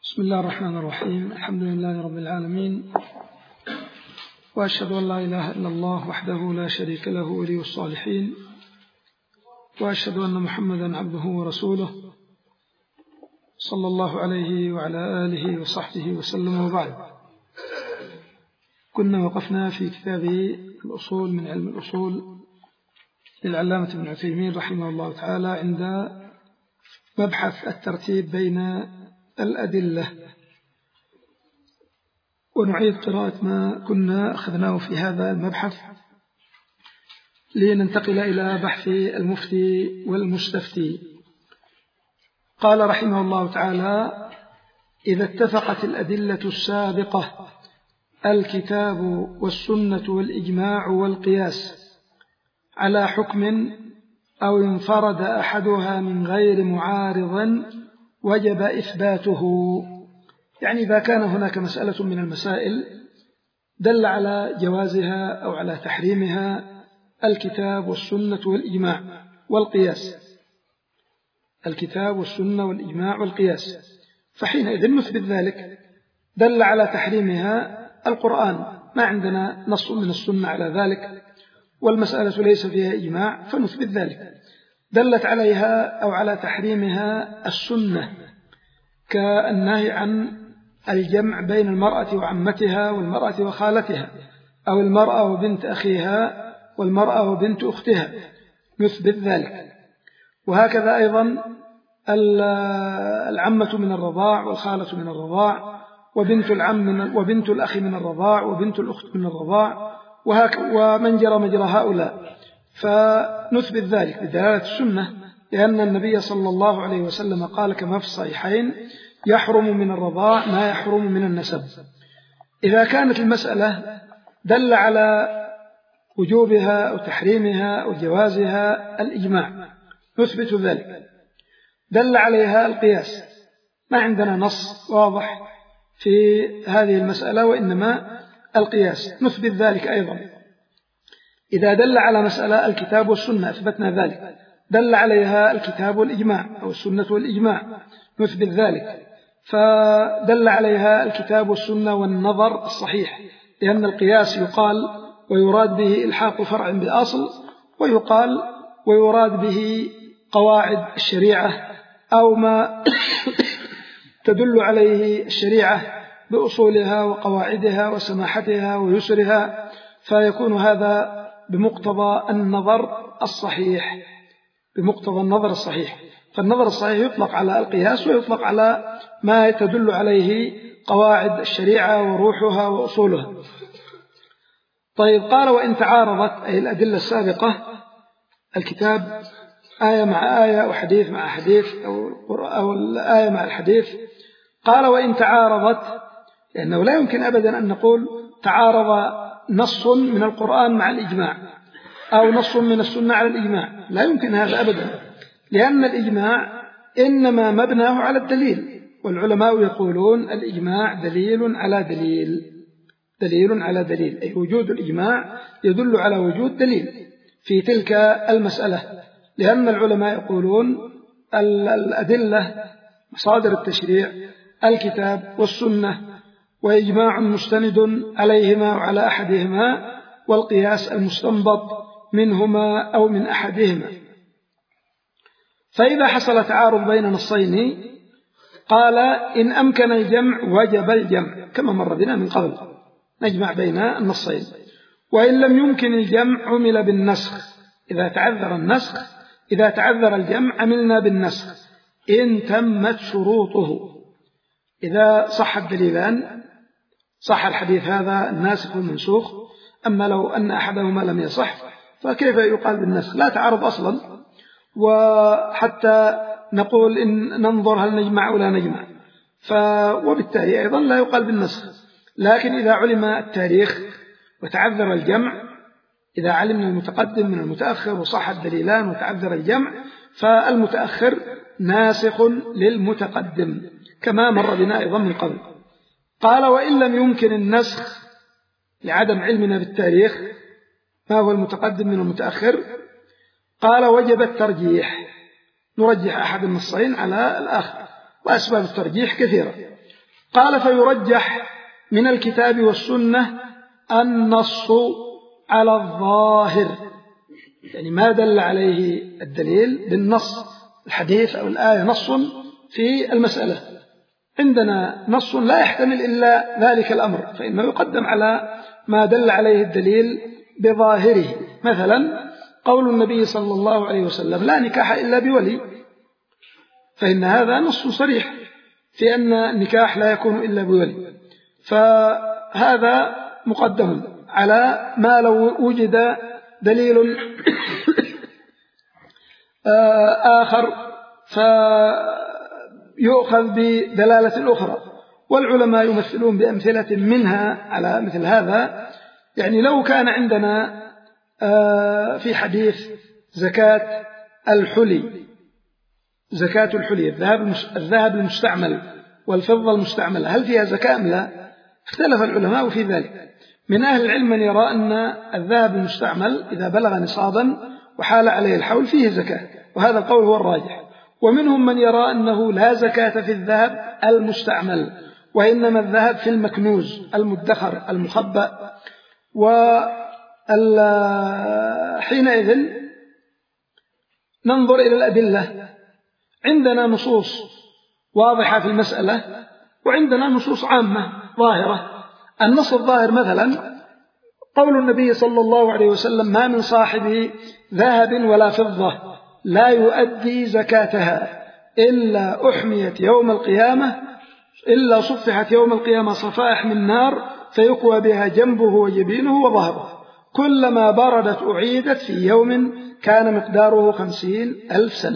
بسم الله الرحمن الرحيم. الحمد لله رب العالمين، وأشهد أن لا إله إلا الله وحده لا شريك له ولي الصالحين، وأشهد أن محمدا عبده ورسوله صلى الله عليه وعلى آله وصحبه وسلم. وبعد، كنا وقفنا في كتاب الأصول من علم الأصول للعلامة ابن عثيمين رحمه الله تعالى عند مبحث الترتيب بين الأدلة، ونعيد قراءة ما كنا أخذناه في هذا المبحث لننتقل إلى بحث المفتي والمستفتي. قال رحمه الله تعالى: إذا اتفقت الأدلة السابقة الكتاب والسنة والإجماع والقياس على حكم أو انفرد أحدها من غير معارض وجب إثباته. يعني إذا كان هناك مسألة من المسائل دل على جوازها أو على تحريمها الكتاب والسنة والإجماع والقياس، الكتاب والسنة والإجماع والقياس، فحينئذ نثبت ذلك. دل على تحريمها القرآن، ما عندنا نص من السنة على ذلك، والمسألة ليس فيها إجماع فنثبت ذلك. دلت عليها أو على تحريمها السنة كالنهي عن الجمع بين المرأة وعمتها والمرأة وخالتها، أو المرأة وبنت أخيها والمرأة وبنت أختها، نثبت ذلك. وهكذا أيضا العمة من الرضاع والخالة من الرضاع، وبنت العم وبنت الأخ من الرضاع وبنت الأخت من الرضاع، ومن جرى مجرى هؤلاء، فنثبت ذلك بدلالة السنة، لأن النبي صلى الله عليه وسلم قال كما في الصحيحين: يحرم من الرضاع ما يحرم من النسب. إذا كانت المسألة دل على وجوبها أو تحريمها أو جوازها الإجماع، نثبت ذلك. دل عليها القياس، ما عندنا نص واضح في هذه المسألة وإنما القياس، نثبت ذلك أيضا. إذا دل على مسألة الكتاب والسنة أثبتنا ذلك. دل عليها الكتاب والإجماع أو السنة والإجماع، نثبت ذلك. فدل عليها الكتاب والسنة والنظر الصحيح، لأن القياس يقال ويراد به إلحاق فرع بأصل، ويقال ويراد به قواعد الشريعة أو ما تدل عليه الشريعة بأصولها وقواعدها وسماحتها ويسرها، فيكون هذا بمقتضى النظر الصحيح، بمقتضى النظر الصحيح. فالنظر الصحيح يطلق على القياس ويطلق على ما تدل عليه قواعد الشريعة وروحها وأصولها. طيب، قال: وإن تعارضت، أي الأدلة السابقة، الكتاب آية مع آية أو حديث مع حديث أو الآية مع الحديث. قال: وإن تعارضت، لأنه لا يمكن أبدا أن نقول تعارض نص من القرآن مع الإجماع أو نص من السنة على الإجماع، لا يمكن هذا أبدا، لأن الإجماع إنما مبناه على الدليل، والعلماء يقولون الإجماع دليل على دليل، دليل على دليل، أي وجود الإجماع يدل على وجود دليل في تلك المسألة، لأن العلماء يقولون الأدلة مصادر التشريع الكتاب والسنة، وإجماع مستند عليهما وعلى أحدهما، والقياس المستنبط منهما أو من أحدهما. فإذا حصل تعارض بين نصين، قال: إن أمكن الجمع وجب الجمع، كما مر بنا من قبل، نجمع بين النصين. وإن لم يمكن الجمع عمل بالنسخ، إذا تعذر النسخ، إذا تعذر الجمع عملنا بالنسخ إن تمت شروطه. إذا صح الدليلان، صح الحديث هذا الناسخ والمنسوخ. أما لو أن أحدهما لم يصح فكيف يقال بالنسخ؟ لا تعارض أصلا، وحتى نقول إن ننظر هل نجمع أو لا نجمع، وبالتالي أيضا لا يقال بالنسخ. لكن إذا علم التاريخ وتعذر الجمع، إذا علمنا المتقدم من المتأخر وصح الدليلان وتعذر الجمع، فالمتأخر ناسخ للمتقدم، كما مر بنا أيضا من قبل. قال: وإن لم يمكن النسخ لعدم علمنا بالتاريخ ما هو المتقدم من المتأخر، قال: وجب الترجيح، نرجح أحد النصين على الآخر، وأسباب الترجيح كثيرة. قال فيرجح من الكتاب والسنة النص على الظاهر، يعني ما دل عليه الدليل بالنص، الحديث أو الآية نص في المسألة، عندنا نص لا يحتمل إلا ذلك الأمر فإنه يقدم على ما دل عليه الدليل بظاهره. مثلا قول النبي صلى الله عليه وسلم لا نكاح إلا بولي، فإن هذا نص صريح في أن النكاح لا يكون إلا بولي، فهذا مقدم على ما لو وجد دليل آخر فيؤخذ بدلالة الأخرى. والعلماء يمثلون بأمثلة منها على مثل هذا. يعني لو كان عندنا في حديث زكاة الحلي، زكاة الحلي الذهب المستعمل والفضة المستعملة، هل فيها زكاة أم لا؟ اختلف العلماء في ذلك. من أهل العلم من يرى أن الذهب المستعمل إذا بلغ نصابا وحال عليه الحول فيه زكاة، وهذا القول هو الراجح. ومنهم من يرى أنه لا زكاة في الذهب المستعمل، وإنما الذهب في المكنوز المدخر المخبأ. وحينئذ ننظر إلى الأدلة، عندنا نصوص واضحة في المسألة وعندنا نصوص عامة ظاهرة. النص الظاهر مثلا قول النبي صلى الله عليه وسلم ما من صاحب ذهب ولا فضة لا يؤدي زكاتها إلا أحميت يوم القيامة، إلا صفحت يوم القيامة صفائح من نار فيكوى بها جنبه وجبينه وظهره، كلما بردت أعيدت في يوم كان مقداره 50,000 سنة.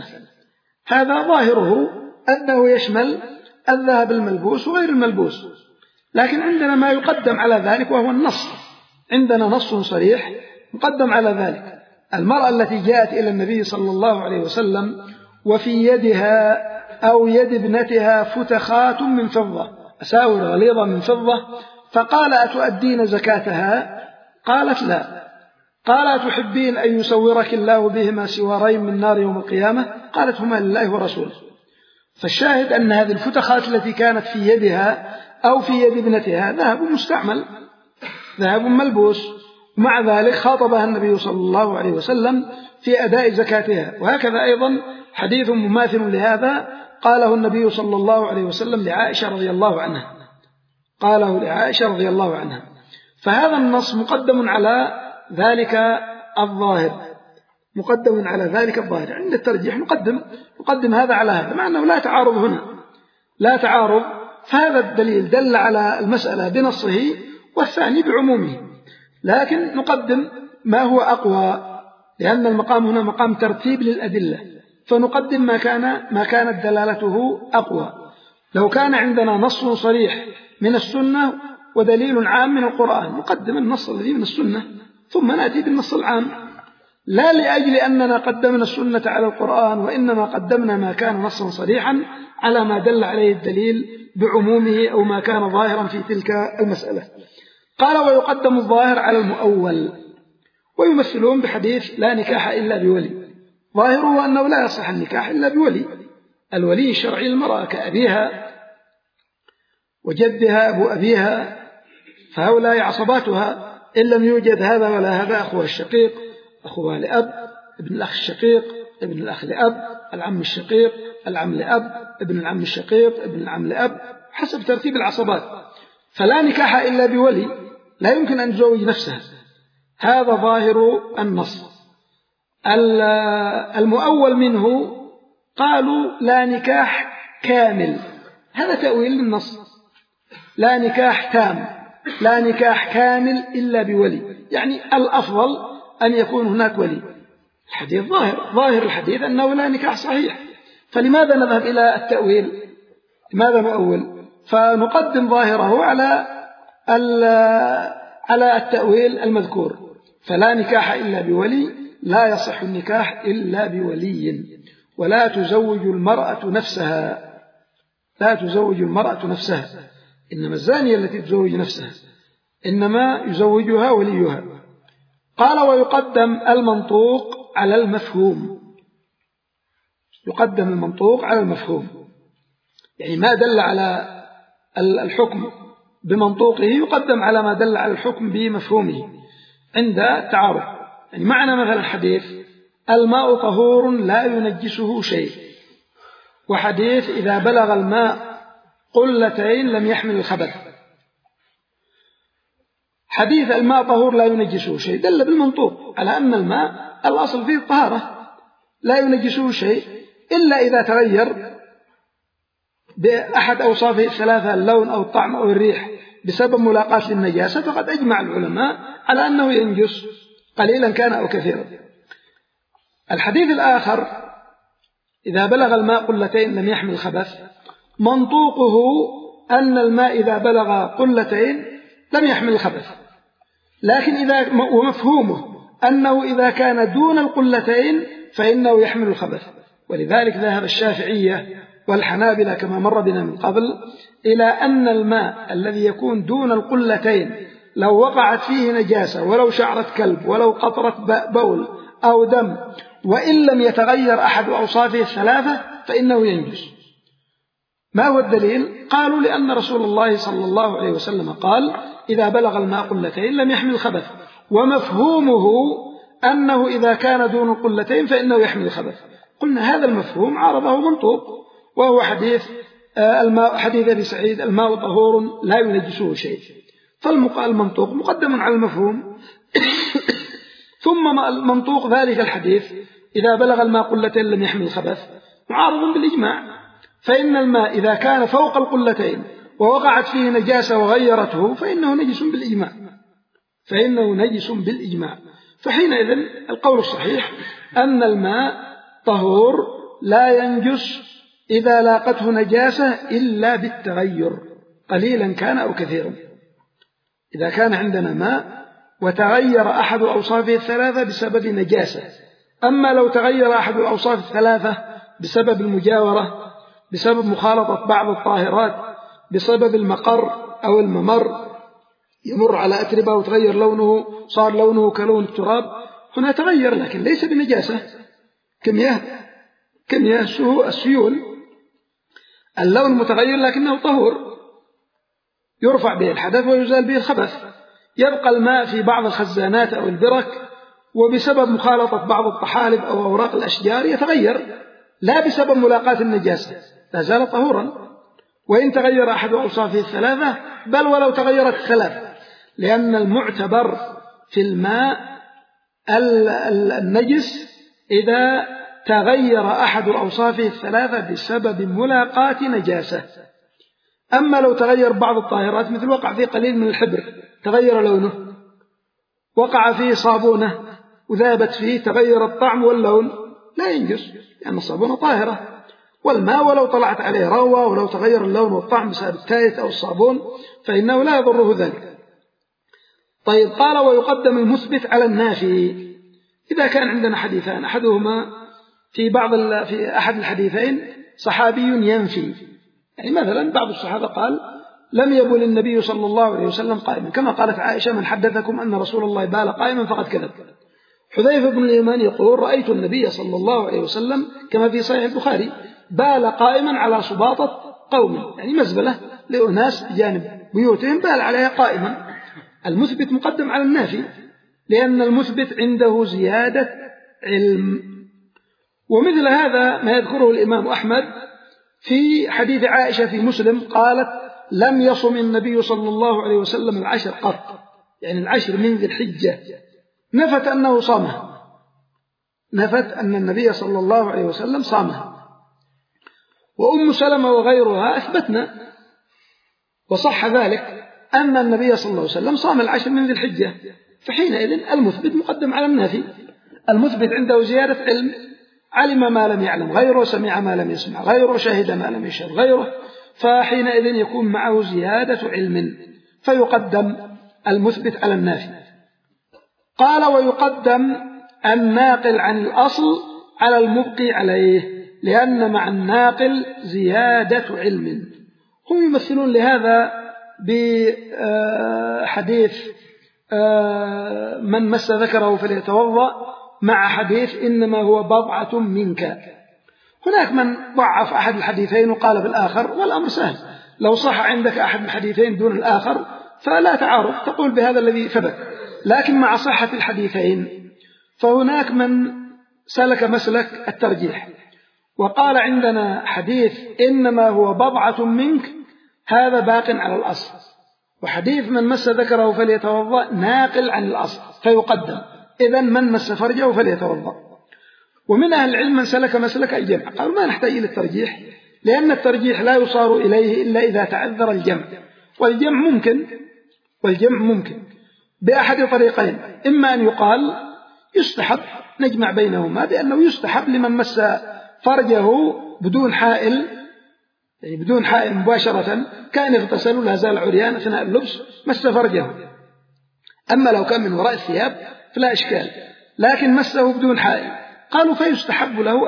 هذا ظاهره أنه يشمل الذهب الملبوس وغير الملبوس، لكن عندنا ما يقدم على ذلك وهو النص، عندنا نص صريح مقدم على ذلك. المرأة التي جاءت إلى النبي صلى الله عليه وسلم وفي يدها أو يد ابنتها فتخات من فضة، أساور غليظة من فضة، فقال أتؤدين زكاتها؟ قالت لا. قال أتحبين أن يسورك الله بهما سوارين من نار يوم القيامة؟ قالت هما لله ورسوله. فالشاهد أن هذه الفتخات التي كانت في يدها أو في يد ابنتها ذهب مستعمل، ذهب ملبوس، ومع ذلك خاطبها النبي صلى الله عليه وسلم في أداء زكاتها. وهكذا أيضا حديث مماثل لهذا قاله النبي صلى الله عليه وسلم لعائشة رضي الله عنها، قاله لعائشة رضي الله عنها. فهذا النص مقدم على ذلك الظاهر، مقدم على ذلك الظاهر. عند الترجيح نقدم هذا على هذا، مع أنه لا تعارض هنا، لا تعارض. فهذا الدليل دل على المسألة بنصه والثاني بعمومه، لكن نقدم ما هو أقوى، لأن المقام هنا مقام ترتيب للأدلة، فنقدم ما كانت دلالته أقوى. لو كان عندنا نص صريح من السنة ودليل عام من القرآن نقدم النص الذي من السنة ثم نأتي بالنص العام، لا لأجل أننا قدمنا السنة على القرآن، وإنما قدمنا ما كان نصا صريحا على ما دل عليه الدليل بعمومه أو ما كان ظاهرا في تلك المسألة. قال ويقدم الظاهر على المؤول، ويمثلون بحديث لا نكاح إلا بولي، ظاهره أنه لا يصح النكاح إلا بولي، الولي الشرعي للمرأة كأبيها وجدها أبو أبيها، فهؤلاء عصباتها إن لم يوجد هذا ولا هذا، أخوها الشقيق، أخوها لأب، ابن الأخ الشقيق، ابن الأخ لأب، العم الشقيق، العم لأب، ابن العم الشقيق، ابن العم لأب، حسب ترتيب العصبات. فلا نكاح إلا بولي، لا يمكن أن تزوج نفسها، هذا ظاهر النص. المؤول منه قالوا لا نكاح كامل، هذا تأويل للنص، لا نكاح تام، لا نكاح كامل إلا بولي، يعني الأفضل أن يكون هناك ولي. الحديث ظاهر الحديث أنه لا نكاح صحيح، فلماذا نذهب إلى التأويل؟ لماذا نؤول؟ فنقدم ظاهره على التأويل المذكور، فلا نكاح إلا بولي، لا يصح النكاح إلا بولي، ولا تزوج المرأة نفسها، لا تزوج المرأة نفسها، إنما الزانية التي تزوج نفسها، إنما يزوجها وليها. قال ويقدم المنطوق على المفهوم، يقدم المنطوق على المفهوم، يعني ما دل على الحكم بمنطوقه يقدم على ما دل على الحكم بمفهومه عند تعارض. يعني معنى مثلا الحديث الماء طهور لا ينجسه شيء، وحديث إذا بلغ الماء قلتين لم يحمل الخبث. حديث الماء طهور لا ينجسه شيء دل بالمنطوق على أن الماء الأصل فيه الطهارة لا ينجسه شيء إلا إذا تغير بأحد أوصافه الثلاثة، اللون أو الطعم أو الريح، بسبب ملاقاة للنجاسة، فقد أجمع العلماء على أنه ينجس قليلا كان أو كثيرا. الحديث الآخر إذا بلغ الماء قلتين لم يحمل الخبث، منطوقه أن الماء إذا بلغ قلتين لم يحمل الخبث، لكن ومفهومه أنه إذا كان دون القلتين فإنه يحمل الخبث. ولذلك ذهب الشافعية والحنابلة كما مر بنا من قبل إلى أن الماء الذي يكون دون القلتين لو وقعت فيه نجاسة ولو شعرة كلب ولو قطرة بول أو دم وإن لم يتغير أحد أوصافه الثلاثة فإنه ينجس. ما هو الدليل؟ قالوا لأن رسول الله صلى الله عليه وسلم قال إذا بلغ الماء قلتين لم يحمل الخبث، ومفهومه أنه إذا كان دون القلتين فإنه يحمل الخبث. قلنا هذا المفهوم عارضه منطوق، وهو حديث أبي سعيد الماء طهور لا ينجسه شيء، فالمنطوق مقدم على المفهوم. ثم منطوق ذلك الحديث إذا بلغ الماء قلتين لم يحمل الخبث معارض بالإجماع، فإن الماء إذا كان فوق القلتين ووقعت فيه نجاسة وغيرته فإنه نجس بالإجماع. فحينئذ القول الصحيح أن الماء طهور لا ينجس إذا لاقته نجاسة إلا بالتغير قليلا كان أو كثيرا. إذا كان عندنا ماء وتغير أحد أوصافه الثلاثة بسبب نجاسة، أما لو تغير أحد الأوصاف الثلاثة بسبب المجاورة، بسبب مخالطة بعض الطاهرات، بسبب المقر أو الممر، يمر على أتربة وتغير لونه صار لونه كلون التراب، هنا تغير لكن ليس بنجاسة كمياه السيول، اللون متغير لكنه طهور يرفع به الحدث ويزال به الخبث. يبقى الماء في بعض الخزانات أو البرك وبسبب مخالطة بعض الطحالب أو أوراق الأشجار يتغير، لا بسبب ملاقاة النجاسة، لا زال طهورا وإن تغير أحد أوصافه الثلاثة، بل ولو تغيرت الثلاثة، لأن المعتبر في الماء النجس إذا تغير أحد أوصافه الثلاثة بسبب ملاقاة نجاسة. أما لو تغير بعض الطاهرات مثل وقع فيه قليل من الحبر تغير لونه، وقع فيه صابونة وذابت فيه تغير الطعم واللون، لا ينجس لأن الصابونة طاهرة. والماء ولو طلعت عليه روة ولو تغير اللون والطعم بسبب التايت أو الصابون فإنه لا يضره ذلك. طيب، قال ويقدم المثبت على النافي. إذا كان عندنا حديثان، أحدهما في أحد الحديثين صحابي ينفي، يعني مثلا بعض الصحابة قال لم يبل النبي صلى الله عليه وسلم قائما، كما قالت عائشة من حدثكم أن رسول الله بال قائما فقد كذب. حذيفة بن اليمان يقول رأيت النبي صلى الله عليه وسلم كما في صحيح البخاري بال قائما على سباطة قوم، يعني مزبلة لأناس بجانب بيوتهم بال عليها قائما. المثبت مقدم على النافي لأن المثبت عنده زيادة علم. ومثل هذا ما يذكره الإمام أحمد في حديث عائشة في مسلم قالت لم يصم النبي صلى الله عليه وسلم العشر قط، يعني العشر من ذي الحجة، نفت أنه صامها، نفت أن النبي صلى الله عليه وسلم صامها. وأم سلمة وغيرها أثبتنا وصح ذلك أن النبي صلى الله عليه وسلم صام العشر من ذي الحجة. فحينئذ المثبت مقدم على النافي. المثبت عنده زيادة علم، علم ما لم يعلم غيره، سمع ما لم يسمع غيره، شهد ما لم يشهد غيره، فحينئذ يكون معه زيادة علم فيقدم المثبت على النافي. قال ويقدم الناقل عن الأصل على المبقي عليه، لأن مع الناقل زيادة علم. هم يمثلون لهذا بحديث من مس ذكره فليتوضأ مع حديث إنما هو بضعة منك. هناك من ضعف أحد الحديثين وقال بالآخر، والأمر سهل، لو صح عندك أحد الحديثين دون الآخر فلا تعارض، تقول بهذا الذي ثبت. لكن مع صحة الحديثين فهناك من سلك مسلك الترجيح وقال عندنا حديث إنما هو بضعة منك هذا باق على الأصل، وحديث من مس ذكره فليتوضأ ناقل عن الأصل فيقدم، إذن من مس فرجه فليتوضأ. ومن أهل العلم من سلك مسلك الجمع، قالوا ما نحتاج إلى الترجيح، لأن الترجيح لا يصار إليه إلا إذا تعذر الجمع، والجمع ممكن بأحد طريقين، إما أن يقال يستحب نجمع بينهما بأنه يستحب لمن مس فرجه بدون حائل، يعني بدون حائل مباشرة، كان يغتسل ولا زال عريان أثناء اللبس مس فرجه، أما لو كان من وراء الثياب فلا إشكال، لكن مسه بدون حائل، قالوا فيستحب له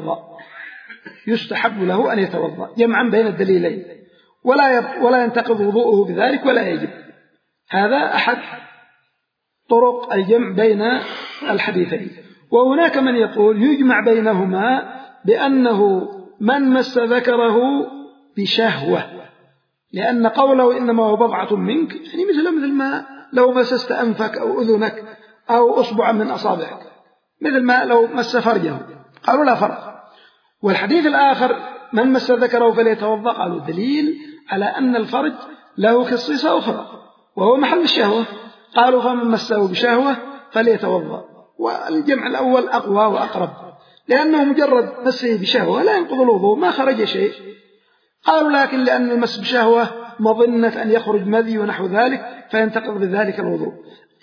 أن يتوضأ جمعا بين الدليلين، ولا ينتقض وضوءه بذلك ولا يجب. هذا أحد طرق الجمع بين الحديثين. وهناك من يقول يجمع بينهما بأنه من مس ذكره بشهوة، لأن قوله إنما هو بضعة منك يعني مثل ما لو مسست أنفك أو أذنك أو أصبعا من أصابعك، مثل ما لو مس فرجه، قالوا لا فرق. والحديث الآخر من مس ذكره فليتوضأ، قالوا دليل على أن الفرج له خصيصة أخرى وهو محل الشهوة، قالوا فمن مسه بشهوة فليتوضأ. والجمع الأول أقوى وأقرب، لأنه مجرد مسه بشهوة لا ينقض الوضوء، ما خرج شيء. قالوا لكن لأن المس بشهوة مظنة أن يخرج مذي ونحو ذلك فينتقض بذلك الوضوء.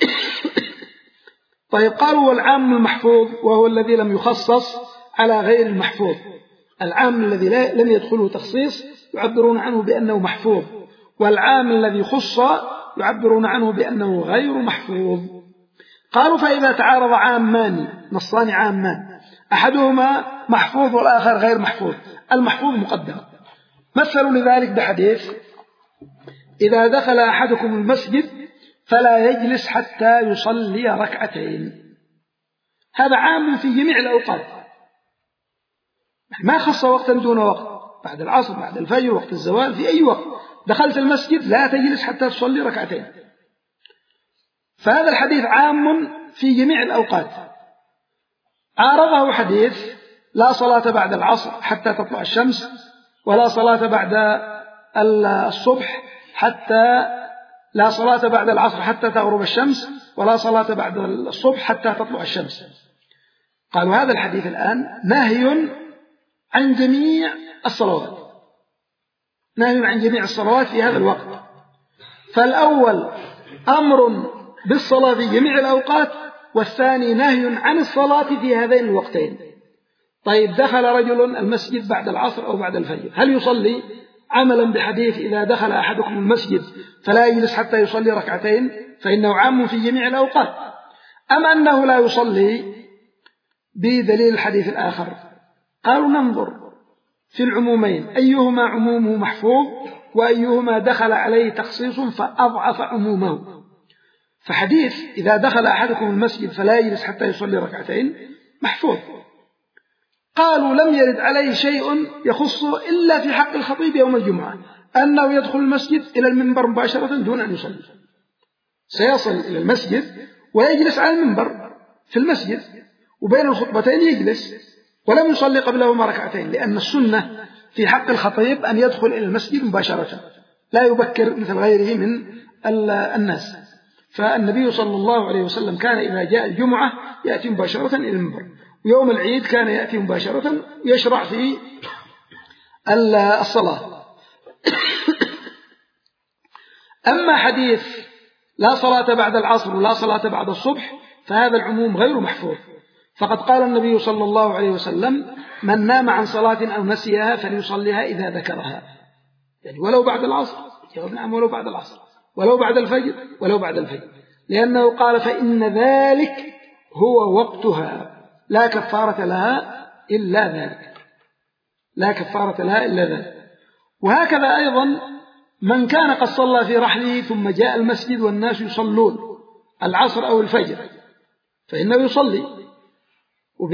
طيب قالوا والعام المحفوظ وهو الذي لم يخصص على غير المحفوظ، العام الذي لم يدخله تخصيص يعبرون عنه بأنه محفوظ، والعام الذي خص يعبرون عنه بأنه غير محفوظ. قالوا فإذا تعارض عامان، نصان عامان، أحدهما محفوظ والآخر غير محفوظ، المحفوظ مقدم. مثلوا لذلك بحديث إذا دخل أحدكم المسجد فلا يجلس حتى يصلي ركعتين، هذا عام في جميع الأوقات، ما خص وقتا دون وقت، بعد العصر بعد الفجر وقت الزوال في أي وقت دخلت المسجد لا تجلس حتى تصلي ركعتين. فهذا الحديث عام في جميع الأوقات. عارضه حديث لا صلاة بعد العصر حتى تطلع الشمس، ولا صلاة بعد الصبح لا صلاة بعد العصر حتى تغرب الشمس، ولا صلاة بعد الصبح حتى تطلع الشمس. قالوا هذا الحديث الآن نهي عن جميع الصلوات، نهي عن جميع الصلوات في هذا الوقت. فالأول أمر بالصلاة في جميع الأوقات، والثاني نهي عن الصلاة في هذين الوقتين. طيب دخل رجل المسجد بعد العصر أو بعد الفجر، هل يصلي عملا بحديث إذا دخل أحدكم المسجد فلا يجلس حتى يصلي ركعتين، فإنه عام في جميع الأوقات، أم أنه لا يصلي بدليل الحديث الآخر؟ قالوا ننظر في العمومين أيهما عمومه محفوظ وأيهما دخل عليه تخصيص فأضعف عمومه. فحديث إذا دخل أحدكم المسجد فلا يجلس حتى يصلي ركعتين محفوظ. قالوا لم يرد عليه شيء يخصه إلا في حق الخطيب يوم الجمعة، أنه يدخل المسجد إلى المنبر مباشرة دون أن يصلي، سيصل إلى المسجد ويجلس على المنبر في المسجد وبين الخطبتين يجلس، ولم يصلي قبلهما ركعتين، لأن السنة في حق الخطيب أن يدخل إلى المسجد مباشرة لا يبكر مثل غيره من الناس. فالنبي صلى الله عليه وسلم كان إذا جاء الجمعة يأتي مباشرة إلى المنبر، ويوم العيد كان يأتي مباشرة يشرع في الصلاة. أما حديث لا صلاة بعد العصر ولا صلاة بعد الصبح فهذا العموم غير محفوظ، فقد قال النبي صلى الله عليه وسلم من نام عن صلاة أو نسيها فليصليها إذا ذكرها، يعني ولو بعد العصر، جواب نعم ولو بعد العصر، ولو بعد الفجر ولو بعد الفجر، لأنه قال فإن ذلك هو وقتها لا كفارة لها إلا ذلك، لا كفارة لها إلا ذلك. وهكذا أيضا من كان قد صلى في رحله ثم جاء المسجد والناس يصلون العصر أو الفجر فإنه يصلي،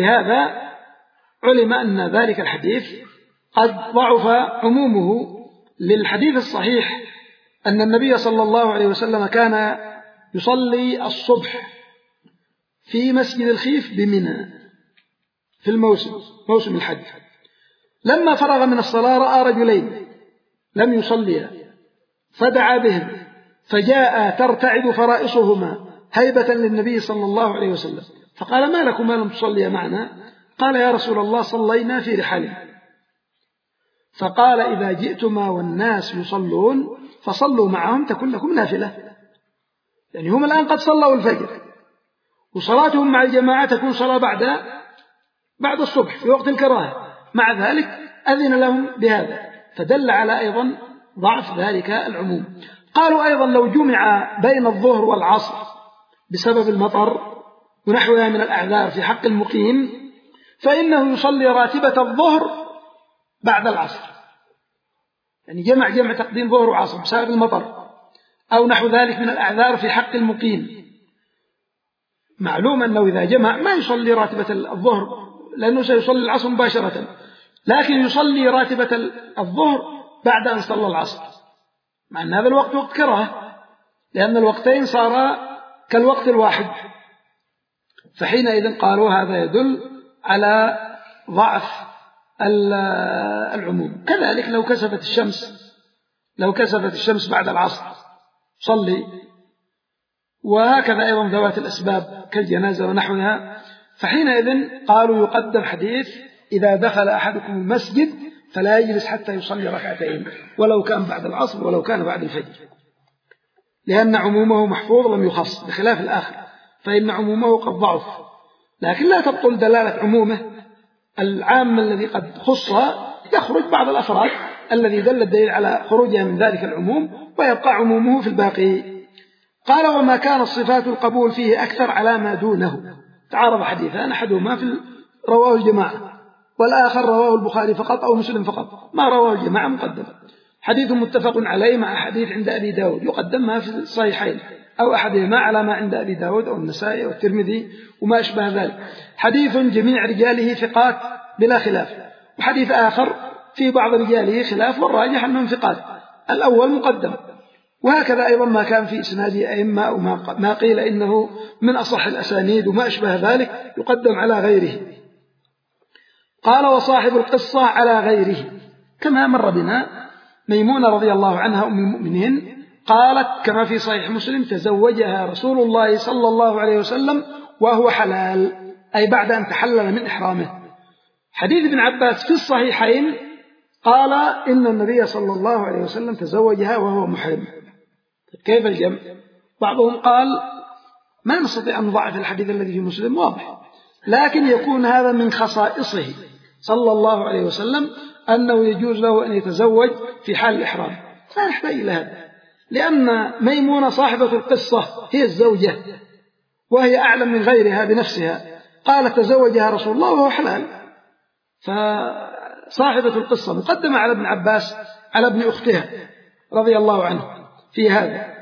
وبهذا علم أن ذلك الحديث قد ضعف عمومه للحديث الصحيح أن النبي صلى الله عليه وسلم كان يصلي الصبح في مسجد الخيف بمنى في موسم الحج. لما فرغ من الصلاة رأى رجلين لم يصليا فدعا بهم، فجاء ترتعد فرائصهما هيبة للنبي صلى الله عليه وسلم، فقال: ما لكما لم تصليا معنا؟ قال: يا رسول الله صلينا في رحالنا. فقال: إذا جئتما والناس يصلون فصلوا معهم تكن لكم نافلة. يعني هم الآن قد صلوا الفجر، وصلاتهم مع الجماعة تكون صلاة بعد الصبح في وقت الكراهة، مع ذلك أذن لهم بهذا، فدل على أيضا ضعف ذلك العموم. قالوا أيضا: لو جمع بين الظهر والعصر بسبب المطر ونحوها من الأعذار في حق المقيم فإنه يصلي راتبة الظهر بعد العصر، يعني جمع تقديم ظهر وعصر بسبب المطر أو نحو ذلك من الأعذار في حق المقيم. معلوم أنه إذا جمع ما يصلي راتبة الظهر لأنه سيصلي العصر مباشرة، لكن يصلي راتبة الظهر بعد أن صلى العصر، مع أن هذا الوقت وقت كراهة لأن الوقتين صارا كالوقت الواحد، فحينئذ قالوا هذا يدل على ضعف العموم. كذلك لو كسفت الشمس بعد العصر صلي، وهكذا أيضا ذوات الأسباب كالجنازة ونحوها، فحينئذ قالوا يقدم حديث: إذا دخل أحدكم المسجد فلا يجلس حتى يصلي ركعتين ولو كان بعد العصر ولو كان بعد الفجر، لأن عمومه محفوظ لم يخص، بخلاف الآخر فإن عمومه قد ضعف، لكن لا تبطل دلالة عمومه العام الذي قد خص، يخرج بعض الأفراد الذي دل الدليل على خروجها من ذلك العموم ويبقى عمومه في الباقي. قال: وما كان الصفات القبول فيه أكثر على ما دونه. تعارض حديثان، أحدهما رواه الجماعة والآخر رواه البخاري فقط أو مسلم فقط، ما رواه الجماعة مقدم. حديث متفق عليه مع حديث عند أبي داود يقدم ما في الصحيحين أو أحدهما على ما عند أبي داود أو النسائي أو الترمذي وما أشبه ذلك. حديث جميع رجاله ثقات بلا خلاف، وحديث آخر في بعض رجاله خلاف والراجح أنهم ثقات، الأول مقدم. وهكذا أيضا ما كان في إسناده أئمة أو ما قيل إنه من أصح الأسانيد وما أشبه ذلك يقدم على غيره. قال: وصاحب القصة على غيره، كما مر بنا ميمونة رضي الله عنها أم المؤمنين قالت كما في صحيح مسلم: تزوجها رسول الله صلى الله عليه وسلم وهو حلال، أي بعد أن تحلل من إحرامه. حديث ابن عباس في الصحيحين قال إن النبي صلى الله عليه وسلم تزوجها وهو محرم. كيف الجمع؟ بعضهم قال ما نستطيع أن نضعف الحديث الذي في مسلم، واضح، لكن يكون هذا من خصائصه صلى الله عليه وسلم أنه يجوز له أن يتزوج في حال الإحرام، لا نحتاج إلى هذا، لأن ميمونة صاحبة القصة هي الزوجة وهي أعلم من غيرها بنفسها، قالت تزوجها رسول الله وهو حلال، فصاحبة القصة مقدمة على ابن عباس على ابن أختها رضي الله عنه في هذا.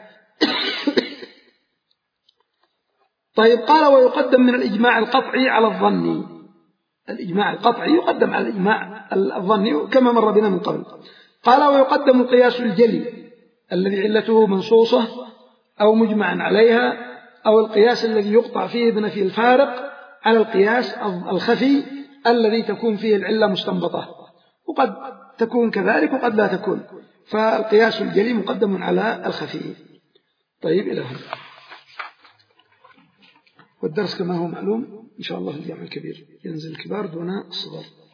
طيب، قال: ويقدم من الإجماع القطعي على الظني. الإجماع القطعي يقدم على الإجماع الظني كما مر بنا من قبل. قال: ويقدم القياس الجلي الذي علته منصوصة أو مجمعا عليها، أو القياس الذي يقطع فيه بنفي الفارق، على القياس الخفي الذي تكون فيه العلة مستنبطة، وقد تكون كذلك وقد لا تكون، فالقياس الجلي مقدم على الخفي. طيب، إلى هنا. والدرس كما هو معلوم إن شاء الله في الجامع الكبير ينزل الكبار دون الصغار.